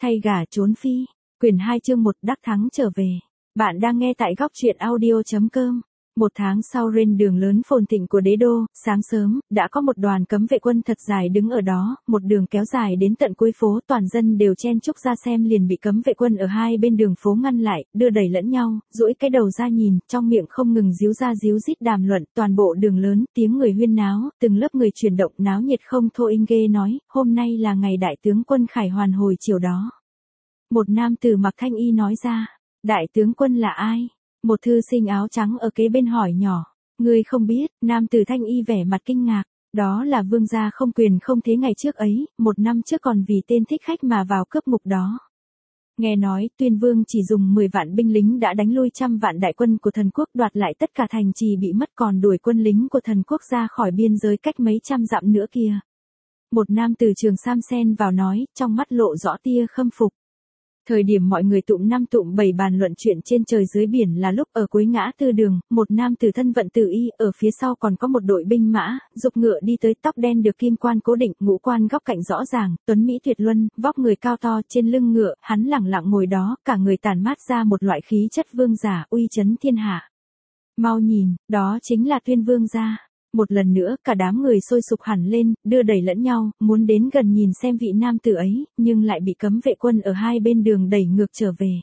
Thay gả trốn phi. Quyển 2 chương 1 đắc thắng trở về. Bạn đang nghe tại góc truyện audio.com. Một tháng sau trên đường lớn phồn thịnh của đế đô, sáng sớm, đã có một đoàn cấm vệ quân thật dài đứng ở đó, một đường kéo dài đến tận cuối phố, toàn dân đều chen chúc ra xem liền bị cấm vệ quân ở hai bên đường phố ngăn lại, đưa đẩy lẫn nhau, duỗi cái đầu ra nhìn, trong miệng không ngừng díu ra díu dít đàm luận, toàn bộ đường lớn, tiếng người huyên náo, từng lớp người chuyển động náo nhiệt không thôi. Ghê nói, hôm nay là ngày đại tướng quân Khải Hoàn hồi chiều đó. Một nam tử mặc thanh y nói ra, đại tướng quân là ai? Một thư sinh áo trắng ở kế bên hỏi nhỏ, ngươi không biết. Nam tử thanh y vẻ mặt kinh ngạc, đó là vương gia không quyền không thế ngày trước ấy, một năm trước còn vì tên thích khách mà vào cướp ngục đó. Nghe nói Tuyên Vương chỉ dùng 10 vạn binh lính đã đánh lui trăm vạn đại quân của thần quốc, đoạt lại tất cả thành trì bị mất, còn đuổi quân lính của thần quốc ra khỏi biên giới cách mấy trăm dặm nữa kia. Một nam tử trường sam xen vào nói, trong mắt lộ rõ tia khâm phục. Thời điểm mọi người tụm năm tụm bảy bàn luận chuyện trên trời dưới biển là lúc ở cuối ngã tư đường, một nam tử thân vận tử y, ở phía sau còn có một đội binh mã, giục ngựa đi tới, tóc đen được kim quan cố định, ngũ quan góc cạnh rõ ràng, tuấn mỹ tuyệt luân, vóc người cao to, trên lưng ngựa, hắn lẳng lặng ngồi đó, cả người tản mát ra một loại khí chất vương giả, uy chấn thiên hạ. Mau nhìn, đó chính là Tuyên Vương gia. Một lần nữa, cả đám người sôi sục hẳn lên, đưa đẩy lẫn nhau, muốn đến gần nhìn xem vị nam tử ấy, nhưng lại bị cấm vệ quân ở hai bên đường đẩy ngược trở về.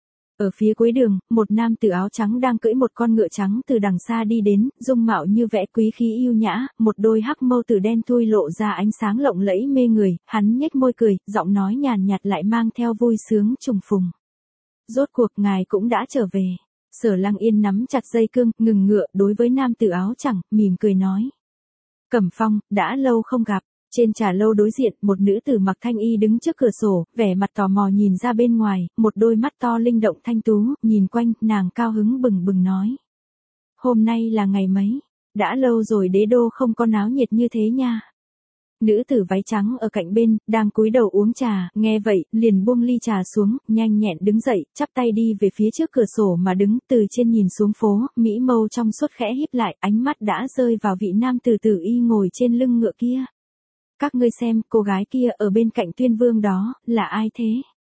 Ở phía cuối đường, một nam tử áo trắng đang cưỡi một con ngựa trắng từ đằng xa đi đến, dung mạo như vẽ, quý khí yêu nhã, một đôi hắc mâu tử đen thui lộ ra ánh sáng lộng lẫy mê người, hắn nhếch môi cười, giọng nói nhàn nhạt lại mang theo vui sướng trùng phùng. Rốt cuộc ngài cũng đã trở về. Sở Lăng Yên nắm chặt dây cương, ngừng ngựa, đối với nam tử áo trắng, mỉm cười nói. Cẩm Phong, đã lâu không gặp. Trên trà lâu đối diện, một nữ tử mặc thanh y đứng trước cửa sổ, vẻ mặt tò mò nhìn ra bên ngoài, một đôi mắt to linh động thanh tú, nhìn quanh, nàng cao hứng bừng bừng nói. Hôm nay là ngày mấy? Đã lâu rồi đế đô không có náo nhiệt như thế nha. Nữ tử váy trắng ở cạnh bên, đang cúi đầu uống trà, nghe vậy, liền buông ly trà xuống, nhanh nhẹn đứng dậy, chắp tay đi về phía trước cửa sổ mà đứng, từ trên nhìn xuống phố, mỹ mâu trong suốt khẽ híp lại, ánh mắt đã rơi vào vị nam tử tử y ngồi trên lưng ngựa kia. Các ngươi xem, cô gái kia ở bên cạnh Tuyên Vương đó, là ai thế?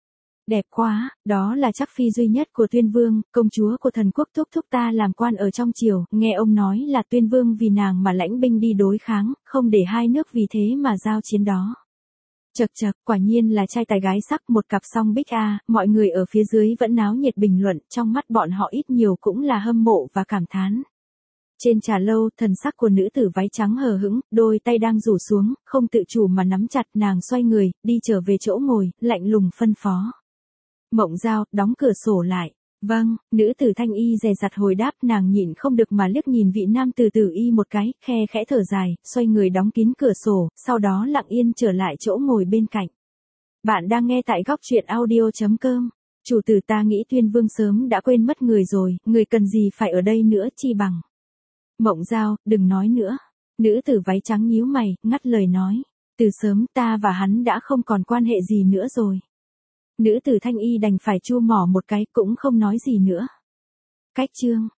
Đẹp quá, đó là chắc phi duy nhất của Tuyên Vương, công chúa của thần quốc, thúc thúc ta làm quan ở trong triều, nghe ông nói là Tuyên Vương vì nàng mà lãnh binh đi đối kháng, không để hai nước vì thế mà giao chiến đó. Chậc chậc, quả nhiên là trai tài gái sắc, một cặp song bích a. Mọi người ở phía dưới vẫn náo nhiệt bình luận, trong mắt bọn họ ít nhiều cũng là hâm mộ và cảm thán. Trên trà lâu, thần sắc của nữ tử váy trắng hờ hững, đôi tay đang rủ xuống, không tự chủ mà nắm chặt, nàng xoay người, đi trở về chỗ ngồi, lạnh lùng phân phó. Mộng Giao, đóng cửa sổ lại. Vâng, nữ tử thanh y dè dặt hồi đáp, nàng nhịn không được mà liếc nhìn vị nam tử tử y một cái, khe khẽ thở dài, xoay người đóng kín cửa sổ, sau đó lặng yên trở lại chỗ ngồi bên cạnh. Bạn đang nghe tại góc truyện audio.com. Chủ tử, ta nghĩ Tuyên Vương sớm đã quên mất người rồi, người cần gì phải ở đây nữa chi bằng. Mộng Giao, đừng nói nữa. Nữ tử váy trắng nhíu mày, ngắt lời nói. Từ sớm ta và hắn đã không còn quan hệ gì nữa rồi. Nữ tử thanh y đành phải chua mỏ một cái, cũng không nói gì nữa. Cách chương.